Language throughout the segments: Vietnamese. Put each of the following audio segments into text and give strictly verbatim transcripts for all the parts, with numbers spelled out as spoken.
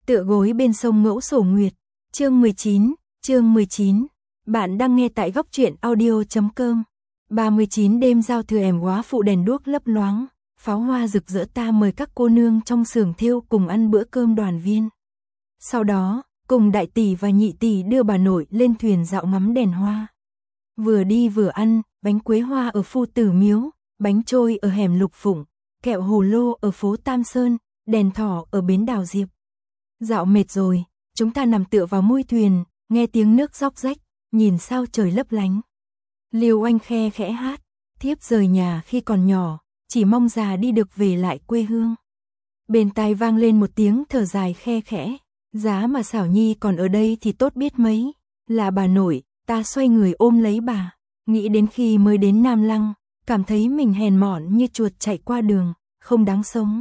Tựa gối bên sông Ngẫu Sổ Nguyệt, chương mười chín, chương mười chín. Bạn đang nghe tại góc truyện audio chấm com. ba mươi chín đêm giao thừa ẻm quá phụ đèn đuốc lấp loáng, pháo hoa rực rỡ, ta mời các cô nương trong xưởng thêu cùng ăn bữa cơm đoàn viên. Sau đó, cùng đại tỷ và nhị tỷ đưa bà nội lên thuyền dạo ngắm đèn hoa. Vừa đi vừa ăn, bánh quế hoa ở Phu Tử Miếu, bánh trôi ở hẻm Lục Phụng, kẹo hồ lô ở phố Tam Sơn, đèn thỏ ở bến Đào Diệp. Dạo mệt rồi, chúng ta nằm tựa vào mui thuyền, nghe tiếng nước róc rách, nhìn sao trời lấp lánh. Liêu Oanh khe khẽ hát, thiếp rời nhà khi còn nhỏ, chỉ mong già đi được về lại quê hương. Bên tai vang lên một tiếng thở dài khe khẽ, giá mà Xảo Nhi còn ở đây thì tốt biết mấy. Là bà nội, ta xoay người ôm lấy bà, nghĩ đến khi mới đến Nam Lăng, cảm thấy mình hèn mọn như chuột chạy qua đường, không đáng sống.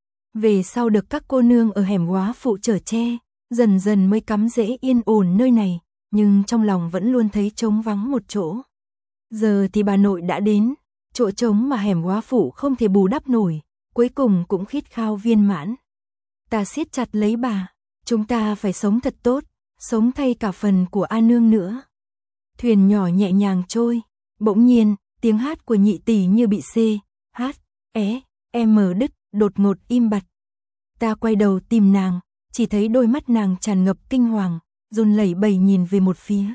Về sau được các cô nương ở hẻm quá phụ chở che, dần dần mới cắm rễ yên ổn nơi này, nhưng trong lòng vẫn luôn thấy trống vắng một chỗ. Giờ thì bà nội đã đến, chỗ trống mà hẻm quá phụ không thể bù đắp nổi, cuối cùng cũng khít khao viên mãn. Ta siết chặt lấy bà, chúng ta phải sống thật tốt, sống thay cả phần của A Nương nữa. Thuyền nhỏ nhẹ nhàng trôi, bỗng nhiên, tiếng hát của nhị tỷ như bị xê, hát, é, em mở đứt, đột ngột im bặt. Ta quay đầu tìm nàng, chỉ thấy đôi mắt nàng tràn ngập kinh hoàng, run lẩy bẩy nhìn về một phía.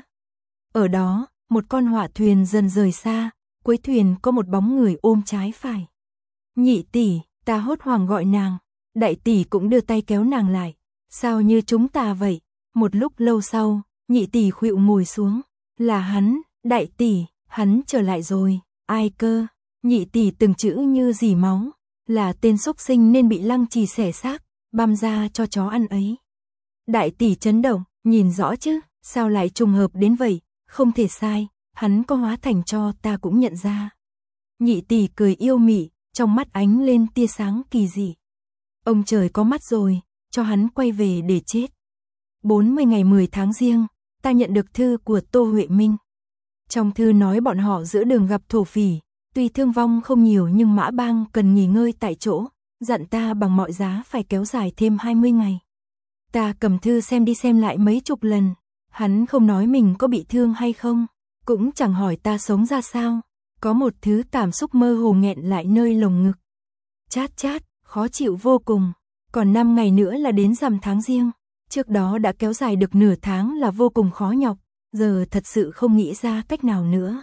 Ở đó, một con họa thuyền dần rời xa, cuối thuyền có một bóng người ôm trái phải. Nhị tỷ, ta hốt hoảng gọi nàng, đại tỷ cũng đưa tay kéo nàng lại. Sao như chúng ta vậy? Một lúc lâu sau, nhị tỷ khuỵu ngồi xuống. Là hắn, đại tỷ, hắn trở lại rồi. Ai cơ? Nhị tỷ từng chữ như dỉ máu. Là tên xúc sinh nên bị Lăng Trì xẻ xác, băm ra cho chó ăn ấy. Đại tỷ chấn động, nhìn rõ chứ, sao lại trùng hợp đến vậy? Không thể sai, hắn có hóa thành cho ta cũng nhận ra. Nhị tỷ cười yêu mị, trong mắt ánh lên tia sáng kỳ dị. Ông trời có mắt rồi, cho hắn quay về để chết. bốn mươi ngày mười tháng Giêng, ta nhận được thư của Tô Huệ Minh. Trong thư nói bọn họ giữa đường gặp thổ phỉ, tuy thương vong không nhiều nhưng Mã Bang cần nghỉ ngơi tại chỗ, dặn ta bằng mọi giá phải kéo dài thêm hai mươi ngày. Ta cầm thư xem đi xem lại mấy chục lần, hắn không nói mình có bị thương hay không, cũng chẳng hỏi ta sống ra sao, có một thứ cảm xúc mơ hồ nghẹn lại nơi lồng ngực. Chát chát, khó chịu vô cùng, còn năm ngày nữa là đến rằm tháng Giêng, trước đó đã kéo dài được nửa tháng là vô cùng khó nhọc, giờ thật sự không nghĩ ra cách nào nữa.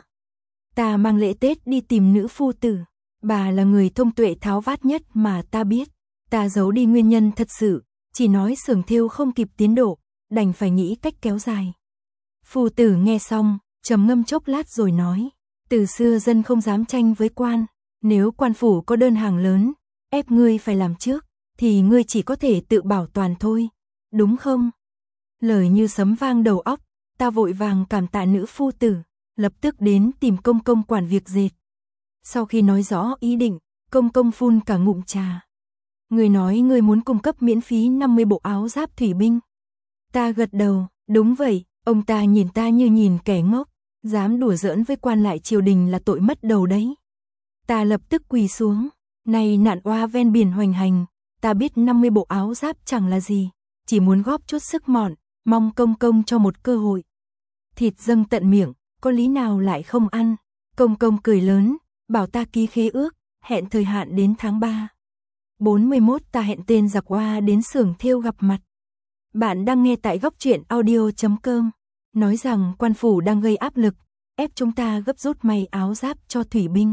Ta mang lễ Tết đi tìm nữ phu tử, bà là người thông tuệ tháo vát nhất mà ta biết, ta giấu đi nguyên nhân thật sự, chỉ nói xưởng thêu không kịp tiến độ, đành phải nghĩ cách kéo dài. Phu tử nghe xong, trầm ngâm chốc lát rồi nói, từ xưa dân không dám tranh với quan, nếu quan phủ có đơn hàng lớn, ép ngươi phải làm trước, thì ngươi chỉ có thể tự bảo toàn thôi, đúng không? Lời như sấm vang đầu óc, ta vội vàng cảm tạ nữ phu tử, lập tức đến tìm công công quản việc dệt. Sau khi nói rõ ý định, công công phun cả ngụm trà. Ngươi nói ngươi muốn cung cấp miễn phí năm mươi bộ áo giáp thủy binh. Ta gật đầu, đúng vậy, ông ta nhìn ta như nhìn kẻ ngốc, dám đùa giỡn với quan lại triều đình là tội mất đầu đấy. Ta lập tức quỳ xuống, này nạn oa ven biển hoành hành, ta biết năm mươi bộ áo giáp chẳng là gì, chỉ muốn góp chút sức mọn, mong công công cho một cơ hội. Thịt dâng tận miệng, có lý nào lại không ăn? Công công cười lớn, bảo ta ký khế ước, hẹn thời hạn đến tháng ba. bốn mươi mốt ta hẹn tên giặc oa đến xưởng thêu gặp mặt. Bạn đang nghe tại góc truyện audio chấm com. Nói rằng quan phủ đang gây áp lực, ép chúng ta gấp rút may áo giáp cho thủy binh.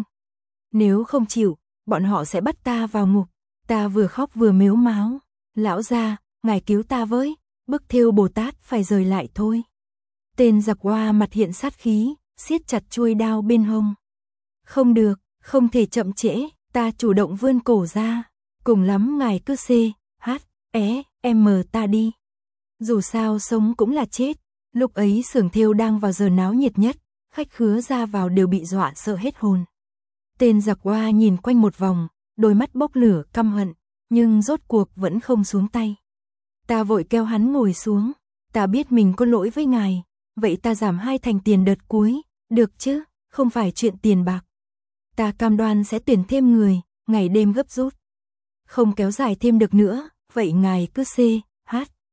Nếu không chịu, bọn họ sẽ bắt ta vào ngục. Ta vừa khóc vừa mếu máo. Lão gia, ngài cứu ta với, bức thêu Bồ Tát phải rời lại thôi. Tên giặc oa mặt hiện sát khí, siết chặt chuôi đao bên hông. Không được, không thể chậm trễ, ta chủ động vươn cổ ra. Cùng lắm ngài cứ xê, hát, é, em mờ ta đi. Dù sao sống cũng là chết. Lúc ấy xưởng thêu đang vào giờ náo nhiệt nhất, khách khứa ra vào đều bị dọa sợ hết hồn. Tên giặc oa nhìn quanh một vòng, đôi mắt bốc lửa căm hận, nhưng rốt cuộc vẫn không xuống tay. Ta vội kéo hắn ngồi xuống, ta biết mình có lỗi với ngài, vậy ta giảm hai thành tiền đợt cuối, được chứ, không phải chuyện tiền bạc. Ta cam đoan sẽ tuyển thêm người, ngày đêm gấp rút. Không kéo dài thêm được nữa, vậy ngài cứ xê, hát,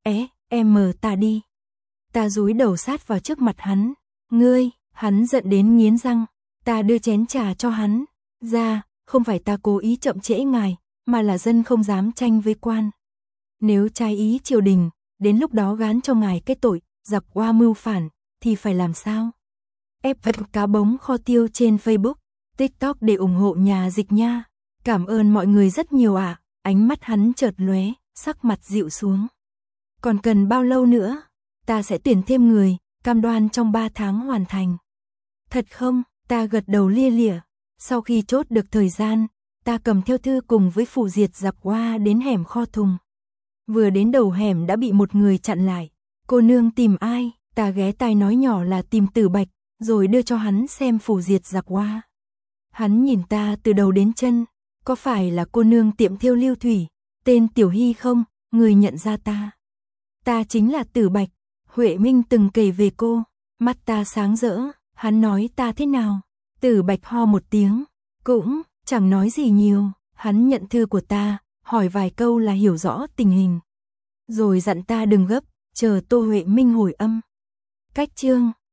É, em mờ ta đi. Ta dúi đầu sát vào trước mặt hắn. Ngươi, hắn giận đến nghiến răng. Ta đưa chén trà cho hắn. Ra, không phải ta cố ý chậm trễ ngài, mà là dân không dám tranh với quan. Nếu trái ý triều đình, đến lúc đó gán cho ngài cái tội, giặc oa mưu phản, thì phải làm sao? ép ép cá bống kho tiêu trên Facebook, TikTok để ủng hộ nhà dịch nha. Cảm ơn mọi người rất nhiều ạ. À. Ánh mắt hắn chợt lóe, sắc mặt dịu xuống. Còn cần bao lâu nữa? Ta sẽ tuyển thêm người, cam đoan trong ba tháng hoàn thành. Thật không? Ta gật đầu lia lịa. Sau khi chốt được thời gian, ta cầm theo thư cùng với phù diệt giặc oa đến hẻm kho thùng. Vừa đến đầu hẻm đã bị một người chặn lại. Cô nương tìm ai? Ta ghé tai nói nhỏ là tìm Tử Bạch, rồi đưa cho hắn xem phù diệt giặc oa. Hắn nhìn ta từ đầu đến chân. Có phải là cô nương tiệm thêu Lưu Thủy, tên Tiểu Hy không? Người nhận ra ta. Ta chính là Tử Bạch. Huệ Minh từng kể về cô. Mắt ta sáng rỡ. Hắn nói ta thế nào? Tử Bạch ho một tiếng. Cũng chẳng nói gì nhiều. Hắn nhận thư của ta, hỏi vài câu là hiểu rõ tình hình. Rồi dặn ta đừng gấp, chờ Tô Huệ Minh hồi âm. Cách chương